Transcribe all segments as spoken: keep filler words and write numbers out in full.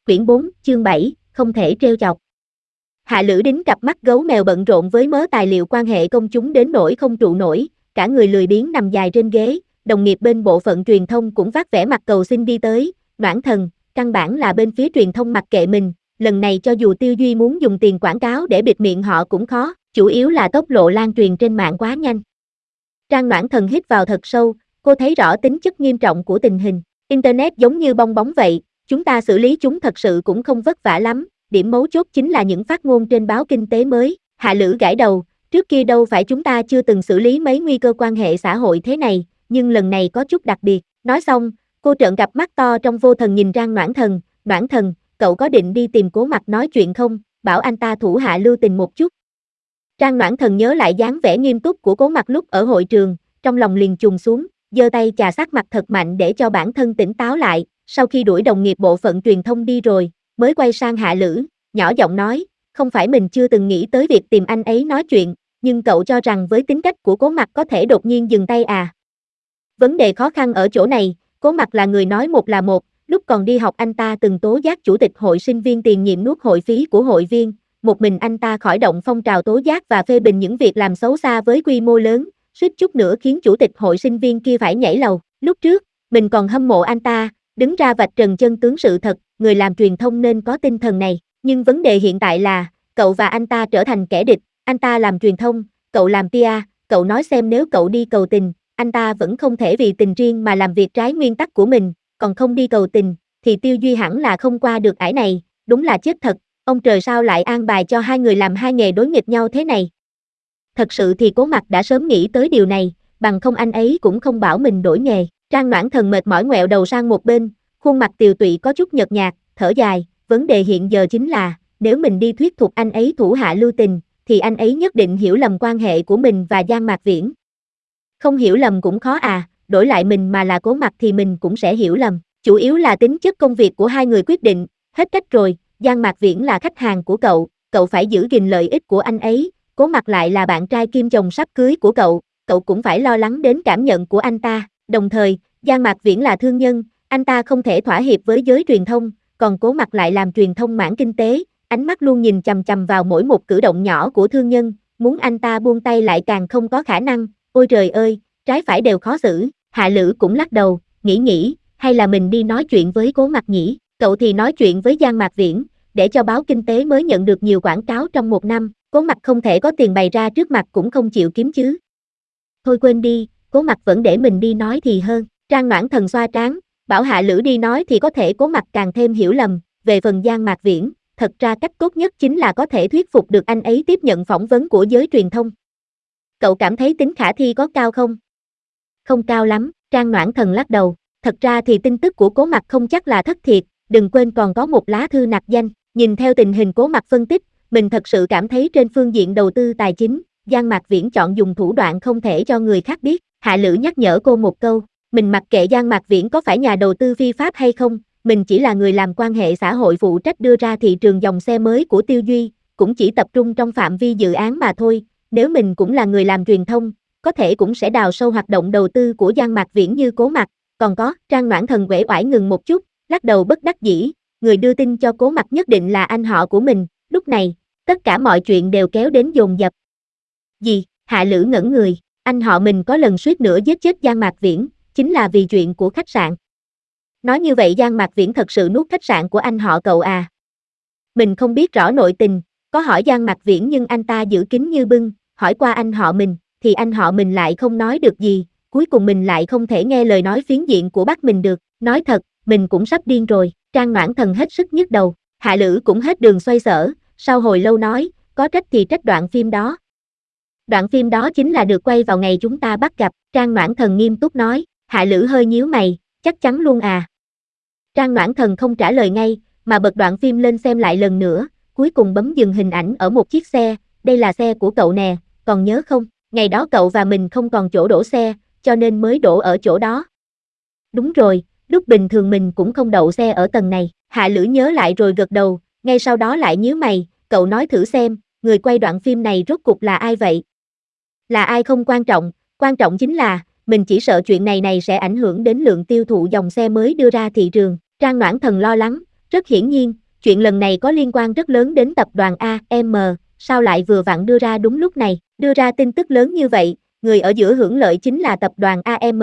Quyển bốn, chương bảy, không thể trêu chọc. Hạ Lữ Đính cặp mắt gấu mèo bận rộn với mớ tài liệu quan hệ công chúng đến nỗi không trụ nổi, cả người lười biếng nằm dài trên ghế, đồng nghiệp bên bộ phận truyền thông cũng vác vẻ mặt cầu xin đi tới, Noãn Thần, căn bản là bên phía truyền thông mặc kệ mình, lần này cho dù Tiêu Duy muốn dùng tiền quảng cáo để bịt miệng họ cũng khó, chủ yếu là tốc độ lan truyền trên mạng quá nhanh. Trang Noãn Thần hít vào thật sâu, cô thấy rõ tính chất nghiêm trọng của tình hình, Internet giống như bong bóng vậy. Chúng ta xử lý chúng thật sự cũng không vất vả lắm, điểm mấu chốt chính là những phát ngôn trên báo kinh tế mới. Hạ Lữ gãi đầu, trước kia đâu phải chúng ta chưa từng xử lý mấy nguy cơ quan hệ xã hội thế này, nhưng lần này có chút đặc biệt. Nói xong, cô trợn cặp mắt to trong vô thần nhìn Trang Noãn Thần, Noãn Thần, cậu có định đi tìm Cố Mặc nói chuyện không, bảo anh ta thủ hạ lưu tình một chút. Trang Noãn Thần nhớ lại dáng vẻ nghiêm túc của Cố Mặc lúc ở hội trường, trong lòng liền trùng xuống, giơ tay chà sát mặt thật mạnh để cho bản thân tỉnh táo lại. Sau khi đuổi đồng nghiệp bộ phận truyền thông đi rồi, mới quay sang Hạ Lữ, nhỏ giọng nói, không phải mình chưa từng nghĩ tới việc tìm anh ấy nói chuyện, nhưng cậu cho rằng với tính cách của Cố Mặc có thể đột nhiên dừng tay à? Vấn đề khó khăn ở chỗ này, Cố Mặc là người nói một là một, lúc còn đi học anh ta từng tố giác chủ tịch hội sinh viên tiền nhiệm nuốt hội phí của hội viên, một mình anh ta khởi động phong trào tố giác và phê bình những việc làm xấu xa với quy mô lớn, suýt chút nữa khiến chủ tịch hội sinh viên kia phải nhảy lầu. Lúc trước, mình còn hâm mộ anh ta, đứng ra vạch trần chân tướng sự thật, người làm truyền thông nên có tinh thần này, nhưng vấn đề hiện tại là, cậu và anh ta trở thành kẻ địch, anh ta làm truyền thông, cậu làm pê e, cậu nói xem nếu cậu đi cầu tình, anh ta vẫn không thể vì tình riêng mà làm việc trái nguyên tắc của mình, còn không đi cầu tình, thì Tiêu Duy hẳn là không qua được ải này, đúng là chết thật, ông trời sao lại an bài cho hai người làm hai nghề đối nghịch nhau thế này. Thật sự thì Cố Mặc đã sớm nghĩ tới điều này, bằng không anh ấy cũng không bảo mình đổi nghề. Trang Noãn Thần mệt mỏi ngoẹo đầu sang một bên, khuôn mặt tiều tụy có chút nhợt nhạt, thở dài, vấn đề hiện giờ chính là, nếu mình đi thuyết phục anh ấy thủ hạ lưu tình, thì anh ấy nhất định hiểu lầm quan hệ của mình và Giang Mạc Viễn. Không hiểu lầm cũng khó à, đổi lại mình mà là Cố Mặc thì mình cũng sẽ hiểu lầm, chủ yếu là tính chất công việc của hai người quyết định, hết cách rồi, Giang Mạc Viễn là khách hàng của cậu, cậu phải giữ gìn lợi ích của anh ấy, Cố Mặc lại là bạn trai kim chồng sắp cưới của cậu, cậu cũng phải lo lắng đến cảm nhận của anh ta. Đồng thời, Giang Mạc Viễn là thương nhân, anh ta không thể thỏa hiệp với giới truyền thông, còn Cố Mặc lại làm truyền thông mảng kinh tế, ánh mắt luôn nhìn chằm chằm vào mỗi một cử động nhỏ của thương nhân, muốn anh ta buông tay lại càng không có khả năng, ôi trời ơi, trái phải đều khó xử. Hạ Lữ cũng lắc đầu, nghĩ nghĩ, hay là mình đi nói chuyện với Cố Mặc nhỉ, cậu thì nói chuyện với Giang Mạc Viễn, để cho báo kinh tế mới nhận được nhiều quảng cáo trong một năm, Cố Mặc không thể có tiền bày ra trước mặt cũng không chịu kiếm chứ. Thôi quên đi, Cố Mặc vẫn để mình đi nói thì hơn. Trang Noãn Thần xoa trán, bảo Hạ Lữ đi nói thì có thể Cố Mặc càng thêm hiểu lầm, về phần Giang Mạc Viễn, thật ra cách tốt nhất chính là có thể thuyết phục được anh ấy tiếp nhận phỏng vấn của giới truyền thông. Cậu cảm thấy tính khả thi có cao không? Không cao lắm, Trang Noãn Thần lắc đầu, thật ra thì tin tức của Cố Mặc không chắc là thất thiệt, đừng quên còn có một lá thư nặc danh, nhìn theo tình hình Cố Mặc phân tích, mình thật sự cảm thấy trên phương diện đầu tư tài chính, Giang Mạc Viễn chọn dùng thủ đoạn không thể cho người khác biết. Hạ Lữ nhắc nhở cô một câu, mình mặc kệ Giang Mạc Viễn có phải nhà đầu tư phi pháp hay không, mình chỉ là người làm quan hệ xã hội phụ trách đưa ra thị trường dòng xe mới của Tiêu Duy, cũng chỉ tập trung trong phạm vi dự án mà thôi, nếu mình cũng là người làm truyền thông, có thể cũng sẽ đào sâu hoạt động đầu tư của Giang Mạc Viễn như Cố Mặc, còn có, Trang Noãn Thần uể oải ngừng một chút, lắc đầu bất đắc dĩ, người đưa tin cho Cố Mặc nhất định là anh họ của mình, lúc này, tất cả mọi chuyện đều kéo đến dồn dập. Gì? Hạ Lữ ngẩn người, anh họ mình có lần suýt nữa giết chết Giang Mạc Viễn, chính là vì chuyện của khách sạn. Nói như vậy Giang Mạc Viễn thật sự nuốt khách sạn của anh họ cậu à? Mình không biết rõ nội tình, có hỏi Giang Mạc Viễn nhưng anh ta giữ kín như bưng, hỏi qua anh họ mình, thì anh họ mình lại không nói được gì, cuối cùng mình lại không thể nghe lời nói phiến diện của bác mình được, nói thật, mình cũng sắp điên rồi. Trang Noãn Thần hết sức nhức đầu, Hạ Lữ cũng hết đường xoay sở, sau hồi lâu nói, có trách thì trách đoạn phim đó. Đoạn phim đó chính là được quay vào ngày chúng ta bắt gặp, Trang Noãn Thần nghiêm túc nói, Hạ Lữ hơi nhíu mày, chắc chắn luôn à. Trang Noãn Thần không trả lời ngay, mà bật đoạn phim lên xem lại lần nữa, cuối cùng bấm dừng hình ảnh ở một chiếc xe, đây là xe của cậu nè, còn nhớ không, ngày đó cậu và mình không còn chỗ đổ xe, cho nên mới đổ ở chỗ đó. Đúng rồi, lúc bình thường mình cũng không đậu xe ở tầng này, Hạ Lữ nhớ lại rồi gật đầu, ngay sau đó lại nhíu mày, cậu nói thử xem, người quay đoạn phim này rốt cục là ai vậy? Là ai không quan trọng, quan trọng chính là, mình chỉ sợ chuyện này này sẽ ảnh hưởng đến lượng tiêu thụ dòng xe mới đưa ra thị trường. Trang Noãn Thần lo lắng, Rất hiển nhiên, chuyện lần này có liên quan rất lớn đến tập đoàn a em, sao lại vừa vặn đưa ra đúng lúc này, đưa ra tin tức lớn như vậy, người ở giữa hưởng lợi chính là tập đoàn a em.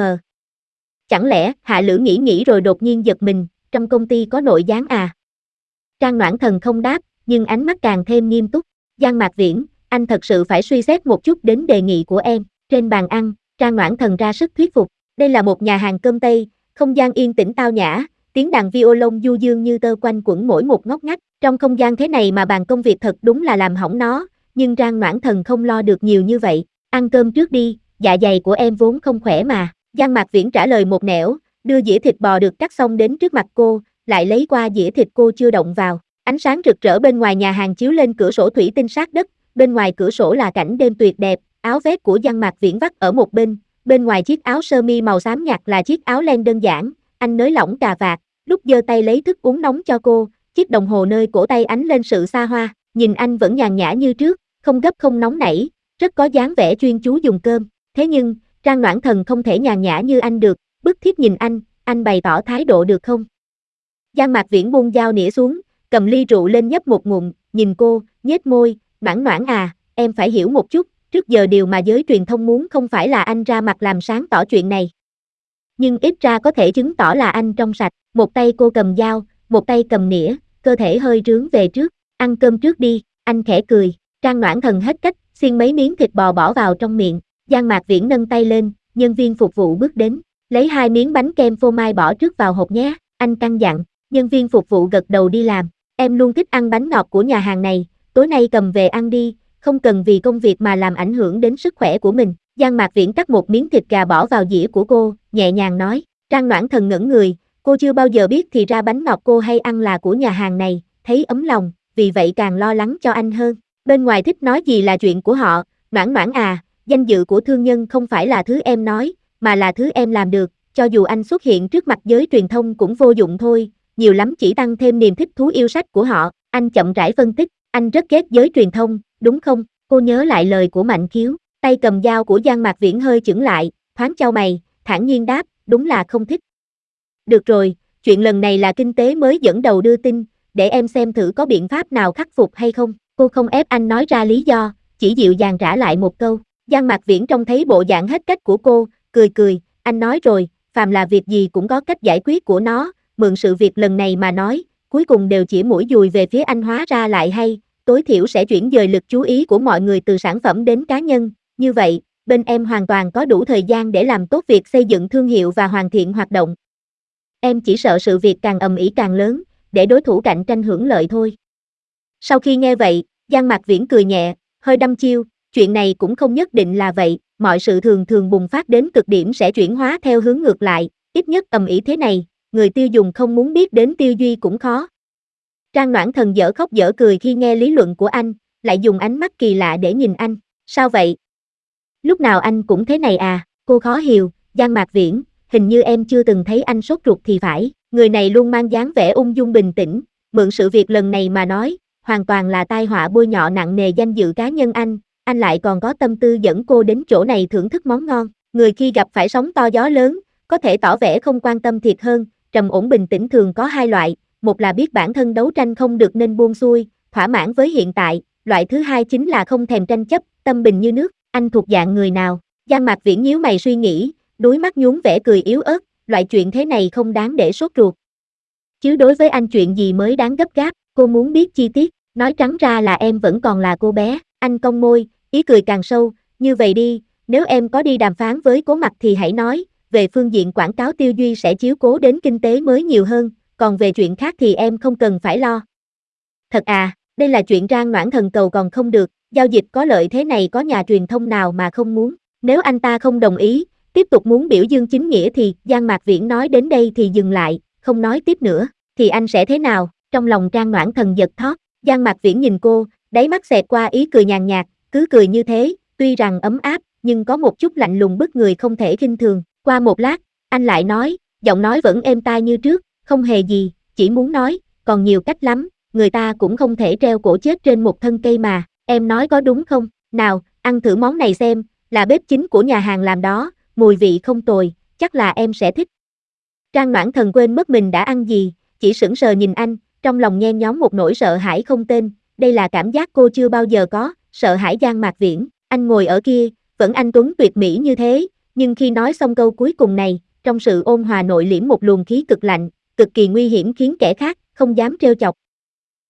Chẳng lẽ, Hạ Lữ nghĩ nghĩ rồi đột nhiên giật mình, trong công ty có nội gián à? Trang Noãn Thần không đáp, nhưng ánh mắt càng thêm nghiêm túc. Giang Mạc Viễn, anh thật sự phải suy xét một chút đến đề nghị của em. Trên bàn ăn, Trang Noãn Thần ra sức thuyết phục. Đây là một nhà hàng cơm Tây, không gian yên tĩnh tao nhã, tiếng đàn violon du dương như tơ quanh quẩn mỗi một ngóc ngách. Trong không gian thế này mà bàn công việc thật đúng là làm hỏng nó, nhưng Trang Noãn Thần không lo được nhiều như vậy. Ăn cơm trước đi, dạ dày của em vốn không khỏe mà. Giang Mạc Viễn trả lời một nẻo, đưa dĩa thịt bò được cắt xong đến trước mặt cô, lại lấy qua dĩa thịt cô chưa động vào. Ánh sáng rực rỡ bên ngoài nhà hàng chiếu lên cửa sổ thủy tinh sát đất, bên ngoài cửa sổ là cảnh đêm tuyệt đẹp, áo vest của Giang Mạc Viễn vắt ở một bên, bên ngoài chiếc áo sơ mi màu xám nhạt là chiếc áo len đơn giản, anh nới lỏng cà vạt, lúc giơ tay lấy thức uống nóng cho cô, chiếc đồng hồ nơi cổ tay ánh lên sự xa hoa, nhìn anh vẫn nhàn nhã như trước, không gấp không nóng nảy, rất có dáng vẻ chuyên chú dùng cơm, thế nhưng, Trang Noãn Thần không thể nhàn nhã như anh được, bức thiết nhìn anh, anh bày tỏ thái độ được không? Giang Mạc Viễn buông dao nĩa xuống, cầm ly rượu lên nhấp một ngụm, nhìn cô, nhếch môi, Noãn Noãn à, em phải hiểu một chút, trước giờ điều mà giới truyền thông muốn không phải là anh ra mặt làm sáng tỏ chuyện này. Nhưng ít ra có thể chứng tỏ là anh trong sạch, một tay cô cầm dao, một tay cầm nĩa, cơ thể hơi rướn về trước, ăn cơm trước đi, anh khẽ cười, Trang Noãn Thần hết cách, xiên mấy miếng thịt bò bỏ vào trong miệng, Giang Mạc Viễn nâng tay lên, nhân viên phục vụ bước đến, lấy hai miếng bánh kem phô mai bỏ trước vào hộp nhé, anh căn dặn, nhân viên phục vụ gật đầu đi làm, em luôn thích ăn bánh ngọt của nhà hàng này, tối nay cầm về ăn đi, không cần vì công việc mà làm ảnh hưởng đến sức khỏe của mình. Giang Mạc Viễn cắt một miếng thịt gà bỏ vào dĩa của cô, nhẹ nhàng nói, Trang Noãn Thần ngẩn người, cô chưa bao giờ biết thì ra bánh ngọt cô hay ăn là của nhà hàng này, thấy ấm lòng, vì vậy càng lo lắng cho anh hơn. Bên ngoài thích nói gì là chuyện của họ, Noãn Noãn à, danh dự của thương nhân không phải là thứ em nói, mà là thứ em làm được, cho dù anh xuất hiện trước mặt giới truyền thông cũng vô dụng thôi, nhiều lắm chỉ tăng thêm niềm thích thú yêu sách của họ, anh chậm rãi phân tích, anh rất ghét giới truyền thông, đúng không? Cô nhớ lại lời của Mạnh Khiếu, tay cầm dao của Giang Mạc Viễn hơi chững lại, thoáng chau mày, thản nhiên đáp, đúng là không thích. Được rồi, chuyện lần này là kinh tế mới dẫn đầu đưa tin, để em xem thử có biện pháp nào khắc phục hay không. Cô không ép anh nói ra lý do, chỉ dịu dàng trả lại một câu. Giang Mạc Viễn trông thấy bộ dạng hết cách của cô, cười cười, anh nói rồi, phàm là việc gì cũng có cách giải quyết của nó, mượn sự việc lần này mà nói, cuối cùng đều chỉ mũi dùi về phía anh hóa ra lại hay, tối thiểu sẽ chuyển dời lực chú ý của mọi người từ sản phẩm đến cá nhân, như vậy, bên em hoàn toàn có đủ thời gian để làm tốt việc xây dựng thương hiệu và hoàn thiện hoạt động. Em chỉ sợ sự việc càng ầm ĩ càng lớn, để đối thủ cạnh tranh hưởng lợi thôi. Sau khi nghe vậy, Giang Mạc Viễn cười nhẹ, hơi đăm chiêu, chuyện này cũng không nhất định là vậy, mọi sự thường thường bùng phát đến cực điểm sẽ chuyển hóa theo hướng ngược lại, ít nhất ầm ĩ thế này, người tiêu dùng không muốn biết đến tiêu duy cũng khó. Trang Noãn Thần dở khóc dở cười khi nghe lý luận của anh, lại dùng ánh mắt kỳ lạ để nhìn anh, sao vậy? Lúc nào anh cũng thế này à, cô khó hiểu, Giang Mạc Viễn, hình như em chưa từng thấy anh sốt ruột thì phải, người này luôn mang dáng vẻ ung dung bình tĩnh, mượn sự việc lần này mà nói, hoàn toàn là tai họa bôi nhọ nặng nề danh dự cá nhân anh, anh lại còn có tâm tư dẫn cô đến chỗ này thưởng thức món ngon, người khi gặp phải sóng to gió lớn, có thể tỏ vẻ không quan tâm thiệt hơn, trầm ổn bình tĩnh thường có hai loại, một là biết bản thân đấu tranh không được nên buông xuôi, thỏa mãn với hiện tại, loại thứ hai chính là không thèm tranh chấp, tâm bình như nước, anh thuộc dạng người nào? Giang Mạc Viễn nhíu mày suy nghĩ, đuôi mắt nhún vẻ cười yếu ớt, loại chuyện thế này không đáng để sốt ruột. Chứ đối với anh chuyện gì mới đáng gấp gáp, cô muốn biết chi tiết, nói trắng ra là em vẫn còn là cô bé, anh cong môi, ý cười càng sâu, như vậy đi, nếu em có đi đàm phán với Cố Mặc thì hãy nói, về phương diện quảng cáo tiêu duy sẽ chiếu cố đến kinh tế mới nhiều hơn, còn về chuyện khác thì em không cần phải lo. Thật à, đây là chuyện Trang Noãn Thần cầu còn không được, giao dịch có lợi thế này có nhà truyền thông nào mà không muốn, nếu anh ta không đồng ý, tiếp tục muốn biểu dương chính nghĩa thì, Giang Mạc Viễn nói đến đây thì dừng lại, không nói tiếp nữa, thì anh sẽ thế nào, trong lòng Trang Noãn Thần giật thót, Giang Mạc Viễn nhìn cô, đáy mắt xẹt qua ý cười nhàn nhạt, cứ cười như thế, tuy rằng ấm áp, nhưng có một chút lạnh lùng bức người không thể khinh thường, qua một lát, anh lại nói, giọng nói vẫn êm tai như trước, không hề gì, chỉ muốn nói, còn nhiều cách lắm, người ta cũng không thể treo cổ chết trên một thân cây mà, em nói có đúng không, nào, ăn thử món này xem, là bếp chính của nhà hàng làm đó, mùi vị không tồi, chắc là em sẽ thích. Trang Noãn Thần quên mất mình đã ăn gì, chỉ sững sờ nhìn anh, trong lòng nhen nhóm một nỗi sợ hãi không tên, đây là cảm giác cô chưa bao giờ có, sợ hãi Giang Mạc Viễn, anh ngồi ở kia, vẫn anh tuấn tuyệt mỹ như thế, nhưng khi nói xong câu cuối cùng này, trong sự ôn hòa nội liễm một luồng khí cực lạnh, cực kỳ nguy hiểm khiến kẻ khác không dám trêu chọc.